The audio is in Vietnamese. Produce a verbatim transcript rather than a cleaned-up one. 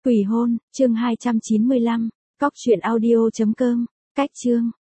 Quỷ hôn, chương hai trăm chín mươi lăm, cóc truyện audio chấm com, cách chương.